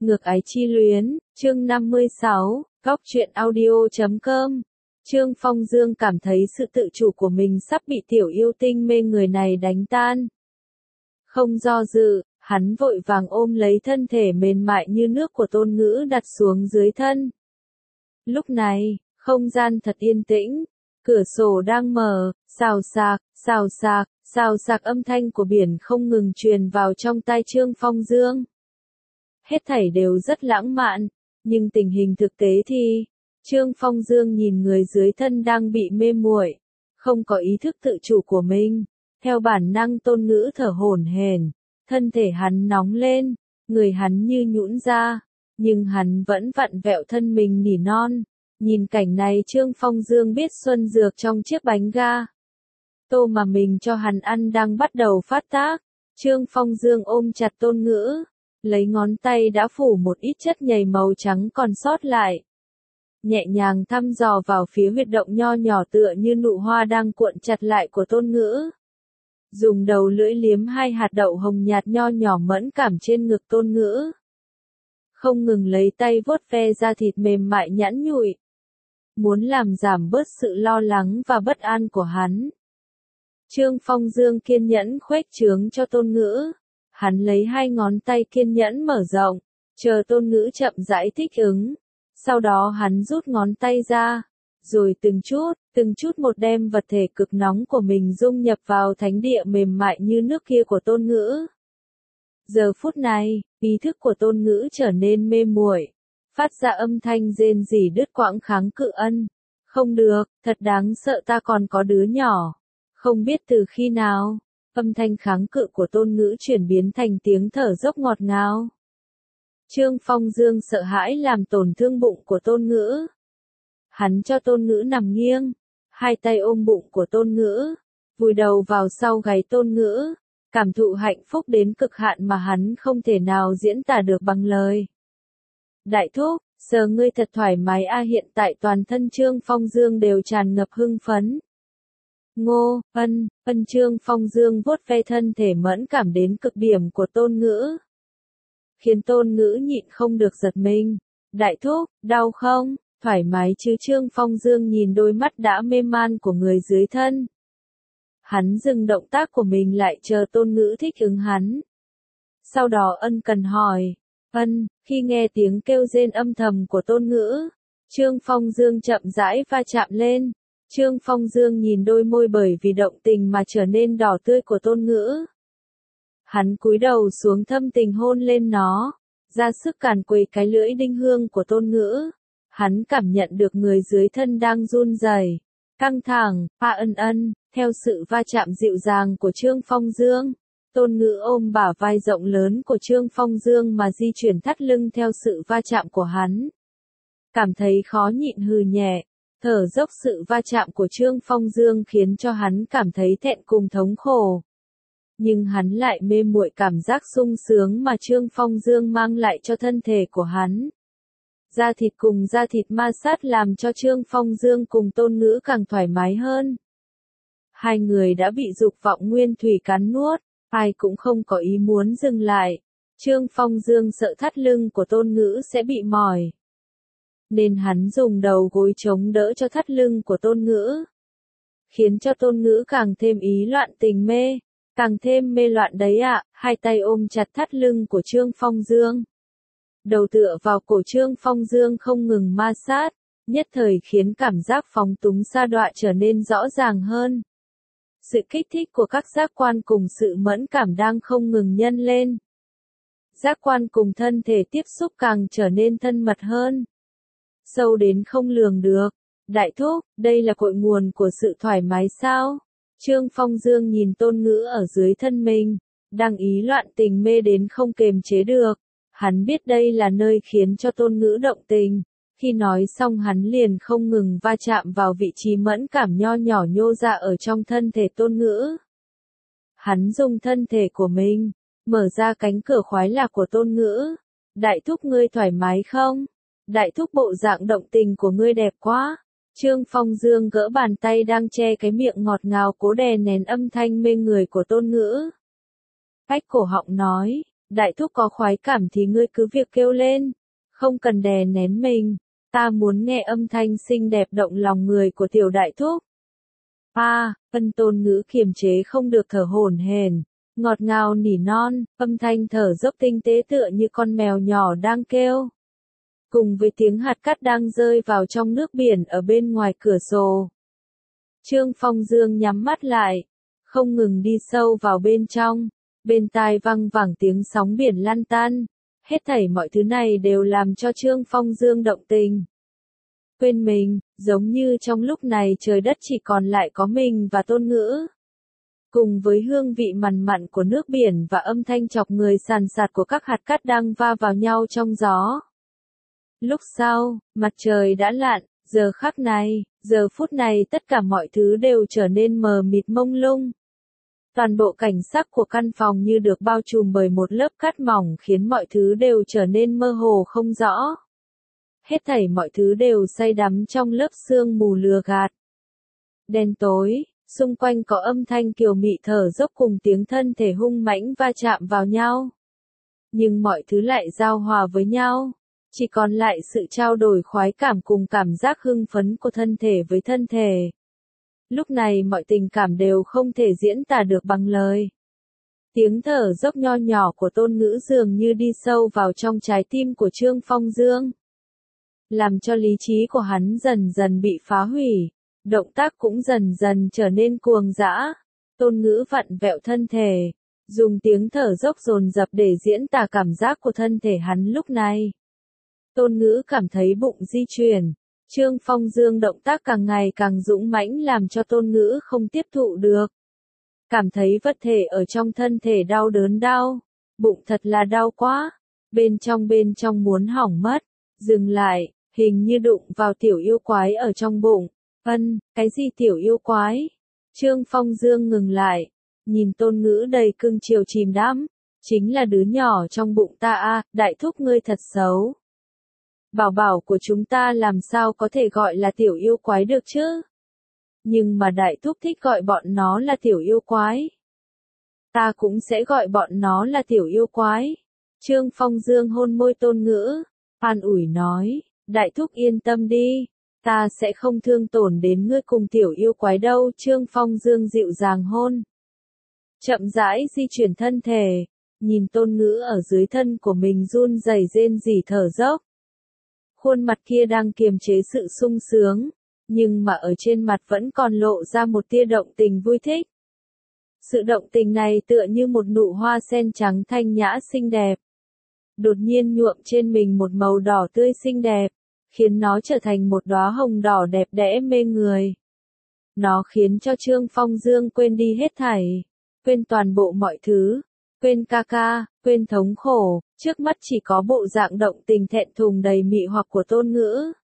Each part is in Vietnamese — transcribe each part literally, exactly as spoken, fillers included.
Ngược ái chi luyến, chương năm mươi sáu, góc truyện audio chấm com. Trương Phong Dương cảm thấy sự tự chủ của mình sắp bị tiểu yêu tinh mê người này đánh tan. Không do dự, hắn vội vàng ôm lấy thân thể mềm mại như nước của Tôn Ngữ đặt xuống dưới thân. Lúc này, không gian thật yên tĩnh, cửa sổ đang mở, xào xạc, xào xạc, xào xạc âm thanh của biển không ngừng truyền vào trong tai Trương Phong Dương. Hết thảy đều rất lãng mạn, nhưng tình hình thực tế thì, Trương Phong Dương nhìn người dưới thân đang bị mê muội, không có ý thức tự chủ của mình, theo bản năng Tôn Ngữ thở hổn hển, thân thể hắn nóng lên, người hắn như nhũn ra, nhưng hắn vẫn vặn vẹo thân mình nỉ non. Nhìn cảnh này Trương Phong Dương biết xuân dược trong chiếc bánh ga tô mà mình cho hắn ăn đang bắt đầu phát tác. Trương Phong Dương ôm chặt Tôn Ngữ, lấy ngón tay đã phủ một ít chất nhầy màu trắng còn sót lại, nhẹ nhàng thăm dò vào phía huyệt động nho nhỏ tựa như nụ hoa đang cuộn chặt lại của Tôn Ngữ. Dùng đầu lưỡi liếm hai hạt đậu hồng nhạt nho nhỏ mẫn cảm trên ngực Tôn Ngữ. Không ngừng lấy tay vuốt ve da thịt mềm mại nhẵn nhụi, muốn làm giảm bớt sự lo lắng và bất an của hắn. Trương Phong Dương kiên nhẫn khuếch trướng cho Tôn Ngữ. Hắn lấy hai ngón tay kiên nhẫn mở rộng, chờ Tôn Ngữ chậm rãi thích ứng. Sau đó hắn rút ngón tay ra, rồi từng chút, từng chút một đem vật thể cực nóng của mình dung nhập vào thánh địa mềm mại như nước kia của Tôn Ngữ. Giờ phút này, ý thức của Tôn Ngữ trở nên mê muội, phát ra âm thanh rên rỉ đứt quãng kháng cự ân. Không được, thật đáng sợ, ta còn có đứa nhỏ. Không biết từ khi nào, âm thanh kháng cự của Tôn Ngữ chuyển biến thành tiếng thở dốc ngọt ngào. Trương Phong Dương sợ hãi làm tổn thương bụng của Tôn Ngữ. Hắn cho Tôn Ngữ nằm nghiêng, hai tay ôm bụng của Tôn Ngữ, vùi đầu vào sau gáy Tôn Ngữ, cảm thụ hạnh phúc đến cực hạn mà hắn không thể nào diễn tả được bằng lời. Đại thúc, giờ ngươi thật thoải mái a. Hiện tại toàn thân Trương Phong Dương đều tràn ngập hưng phấn. Ngô, ân, ân Trương Phong Dương vuốt ve thân thể mẫn cảm đến cực điểm của Tôn Ngữ, khiến Tôn Ngữ nhịn không được giật mình. Đại thúc, đau không? Thoải mái chứ? Trương Phong Dương nhìn đôi mắt đã mê man của người dưới thân. Hắn dừng động tác của mình lại chờ Tôn Ngữ thích ứng hắn. Sau đó ân cần hỏi, ân, khi nghe tiếng kêu rên âm thầm của Tôn Ngữ, Trương Phong Dương chậm rãi va chạm lên. Trương Phong Dương nhìn đôi môi bởi vì động tình mà trở nên đỏ tươi của Tôn Ngữ. Hắn cúi đầu xuống thâm tình hôn lên nó, ra sức càn quấy cái lưỡi đinh hương của Tôn Ngữ. Hắn cảm nhận được người dưới thân đang run rẩy, căng thẳng, a ân ân, theo sự va chạm dịu dàng của Trương Phong Dương. Tôn Ngữ ôm bả vai rộng lớn của Trương Phong Dương mà di chuyển thắt lưng theo sự va chạm của hắn. Cảm thấy khó nhịn hừ nhẹ, thở dốc. Sự va chạm của Trương Phong Dương khiến cho hắn cảm thấy thẹn cùng thống khổ. Nhưng hắn lại mê muội cảm giác sung sướng mà Trương Phong Dương mang lại cho thân thể của hắn. Da thịt cùng da thịt ma sát làm cho Trương Phong Dương cùng Tôn Ngữ càng thoải mái hơn. Hai người đã bị dục vọng nguyên thủy cắn nuốt, ai cũng không có ý muốn dừng lại. Trương Phong Dương sợ thắt lưng của Tôn Ngữ sẽ bị mỏi, nên hắn dùng đầu gối chống đỡ cho thắt lưng của Tôn Ngữ, khiến cho Tôn Ngữ càng thêm ý loạn tình mê, càng thêm mê loạn đấy ạ. À. Hai tay ôm chặt thắt lưng của Trương Phong Dương, đầu tựa vào cổ Trương Phong Dương không ngừng ma sát, nhất thời khiến cảm giác phóng túng sa đọa trở nên rõ ràng hơn. Sự kích thích của các giác quan cùng sự mẫn cảm đang không ngừng nhân lên. Giác quan cùng thân thể tiếp xúc càng trở nên thân mật hơn, sâu đến không lường được. Đại thúc, đây là cội nguồn của sự thoải mái sao? Trương Phong Dương nhìn Tôn Ngữ ở dưới thân mình, đang ý loạn tình mê đến không kềm chế được. Hắn biết đây là nơi khiến cho Tôn Ngữ động tình. Khi nói xong hắn liền không ngừng va chạm vào vị trí mẫn cảm nho nhỏ nhô ra ở trong thân thể Tôn Ngữ. Hắn dùng thân thể của mình, mở ra cánh cửa khoái lạc của Tôn Ngữ. Đại thúc ngươi thoải mái không? Đại thúc bộ dạng động tình của ngươi đẹp quá. Trương Phong Dương gỡ bàn tay đang che cái miệng ngọt ngào cố đè nén âm thanh mê người của Tôn Ngữ. Cách cổ họng nói, đại thúc có khoái cảm thì ngươi cứ việc kêu lên, không cần đè nén mình, ta muốn nghe âm thanh xinh đẹp động lòng người của tiểu đại thúc. A, Ân Tôn Ngữ kiềm chế không được thở hổn hển, ngọt ngào nỉ non, âm thanh thở dốc tinh tế tựa như con mèo nhỏ đang kêu. Cùng với tiếng hạt cát đang rơi vào trong nước biển ở bên ngoài cửa sổ. Trương Phong Dương nhắm mắt lại, không ngừng đi sâu vào bên trong, bên tai văng vẳng tiếng sóng biển lăn tăn, hết thảy mọi thứ này đều làm cho Trương Phong Dương động tình. Quên mình, giống như trong lúc này trời đất chỉ còn lại có mình và Tôn Ngữ. Cùng với hương vị mặn mặn của nước biển và âm thanh chọc người sàn sạt của các hạt cát đang va vào nhau trong gió. Lúc sau, mặt trời đã lặn, giờ khắc này, giờ phút này tất cả mọi thứ đều trở nên mờ mịt mông lung. Toàn bộ cảnh sắc của căn phòng như được bao trùm bởi một lớp cát mỏng khiến mọi thứ đều trở nên mơ hồ không rõ. Hết thảy mọi thứ đều say đắm trong lớp sương mù lừa gạt. Đen tối, xung quanh có âm thanh kiều mị thở dốc cùng tiếng thân thể hung mãnh va chạm vào nhau. Nhưng mọi thứ lại giao hòa với nhau. Chỉ còn lại sự trao đổi khoái cảm cùng cảm giác hưng phấn của thân thể với thân thể. Lúc này mọi tình cảm đều không thể diễn tả được bằng lời. Tiếng thở dốc nho nhỏ của Tôn Ngữ dường như đi sâu vào trong trái tim của Trương Phong Dương. Làm cho lý trí của hắn dần dần bị phá hủy, động tác cũng dần dần trở nên cuồng dã. Tôn Ngữ vặn vẹo thân thể, dùng tiếng thở dốc dồn dập để diễn tả cảm giác của thân thể hắn lúc này. Tôn Ngữ cảm thấy bụng di chuyển, Trương Phong Dương động tác càng ngày càng dũng mãnh làm cho Tôn Ngữ không tiếp thụ được. Cảm thấy vật thể ở trong thân thể đau đớn đau, bụng thật là đau quá, bên trong bên trong muốn hỏng mất, dừng lại, hình như đụng vào tiểu yêu quái ở trong bụng. Ân, cái gì tiểu yêu quái? Trương Phong Dương ngừng lại, nhìn Tôn Ngữ đầy cưng chiều chìm đắm, chính là đứa nhỏ trong bụng ta a, đại thúc ngươi thật xấu. Bảo bảo của chúng ta làm sao có thể gọi là tiểu yêu quái được chứ? Nhưng mà đại thúc thích gọi bọn nó là tiểu yêu quái. Ta cũng sẽ gọi bọn nó là tiểu yêu quái. Trương Phong Dương hôn môi Tôn Ngữ, an ủi nói, đại thúc yên tâm đi, ta sẽ không thương tổn đến ngươi cùng tiểu yêu quái đâu. Trương Phong Dương dịu dàng hôn. Chậm rãi di chuyển thân thể, nhìn Tôn Ngữ ở dưới thân của mình run rẩy rên rỉ thở dốc. Khuôn mặt kia đang kiềm chế sự sung sướng, nhưng mà ở trên mặt vẫn còn lộ ra một tia động tình vui thích. Sự động tình này tựa như một nụ hoa sen trắng thanh nhã xinh đẹp. Đột nhiên nhuộm trên mình một màu đỏ tươi xinh đẹp, khiến nó trở thành một đóa hồng đỏ đẹp đẽ mê người. Nó khiến cho Trương Phong Dương quên đi hết thảy, quên toàn bộ mọi thứ, quên ca ca, quên thống khổ, trước mắt chỉ có bộ dạng động tình thẹn thùng đầy mị hoặc của Tôn Ngữ.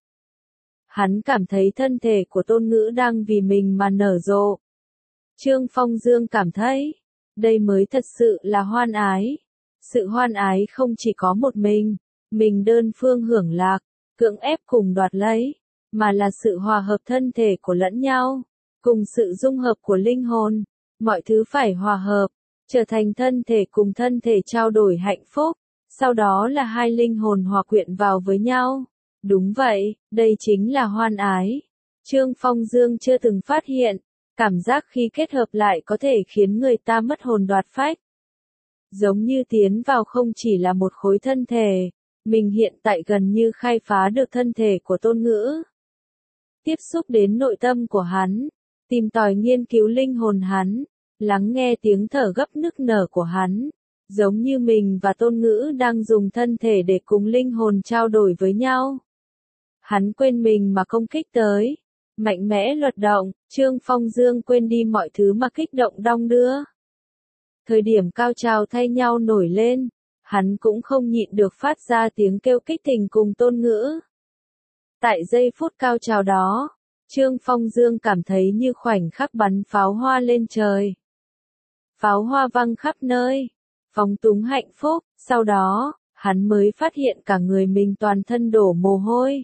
Hắn cảm thấy thân thể của Tôn Ngữ đang vì mình mà nở rộ. Trương Phong Dương cảm thấy, đây mới thật sự là hoan ái. Sự hoan ái không chỉ có một mình, mình đơn phương hưởng lạc, cưỡng ép cùng đoạt lấy, mà là sự hòa hợp thân thể của lẫn nhau, cùng sự dung hợp của linh hồn, mọi thứ phải hòa hợp, trở thành thân thể cùng thân thể trao đổi hạnh phúc, sau đó là hai linh hồn hòa quyện vào với nhau. Đúng vậy, đây chính là hoan ái. Trương Phong Dương chưa từng phát hiện, cảm giác khi kết hợp lại có thể khiến người ta mất hồn đoạt phách. Giống như tiến vào không chỉ là một khối thân thể, mình hiện tại gần như khai phá được thân thể của Tôn Ngữ. Tiếp xúc đến nội tâm của hắn, tìm tòi nghiên cứu linh hồn hắn, lắng nghe tiếng thở gấp nức nở của hắn, giống như mình và Tôn Ngữ đang dùng thân thể để cùng linh hồn trao đổi với nhau. Hắn quên mình mà công kích tới, mạnh mẽ luật động, Trương Phong Dương quên đi mọi thứ mà kích động đong đưa. Thời điểm cao trào thay nhau nổi lên, hắn cũng không nhịn được phát ra tiếng kêu kích tình cùng Tôn Ngữ. Tại giây phút cao trào đó, Trương Phong Dương cảm thấy như khoảnh khắc bắn pháo hoa lên trời. Pháo hoa văng khắp nơi, phóng túng hạnh phúc, sau đó, hắn mới phát hiện cả người mình toàn thân đổ mồ hôi.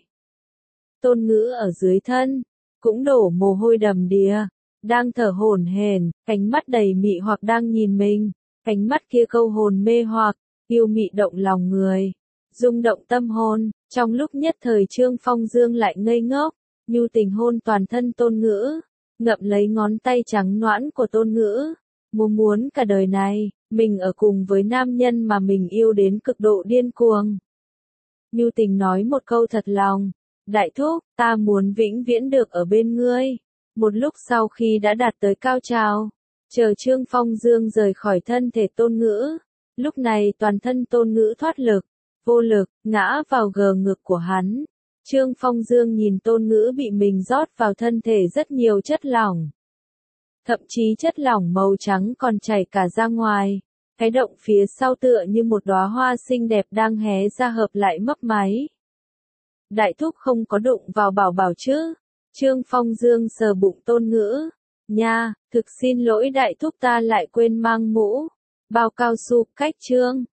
Tôn Ngữ ở dưới thân, cũng đổ mồ hôi đầm đìa, đang thở hổn hển, ánh mắt đầy mị hoặc đang nhìn mình, ánh mắt kia câu hồn mê hoặc, yêu mị động lòng người, rung động tâm hồn. Trong lúc nhất thời Trương Phong Dương lại ngây ngốc, nhu tình hôn toàn thân Tôn Ngữ, ngậm lấy ngón tay trắng nõn của Tôn Ngữ, muốn muốn cả đời này, mình ở cùng với nam nhân mà mình yêu đến cực độ điên cuồng. Nhu tình nói một câu thật lòng, đại thúc, ta muốn vĩnh viễn được ở bên ngươi. Một lúc sau khi đã đạt tới cao trào, chờ Trương Phong Dương rời khỏi thân thể Tôn Ngữ, lúc này toàn thân Tôn Ngữ thoát lực, vô lực, ngã vào gờ ngực của hắn. Trương Phong Dương nhìn Tôn Ngữ bị mình rót vào thân thể rất nhiều chất lỏng. Thậm chí chất lỏng màu trắng còn chảy cả ra ngoài. Cái động phía sau tựa như một đóa hoa xinh đẹp đang hé ra hợp lại mấp máy. Đại thúc không có đụng vào bảo bảo chứ? Trương Phong Dương sờ bụng Tôn Ngữ. Nha, thực xin lỗi đại thúc, ta lại quên mang mũ. Bao cao su, cách Trương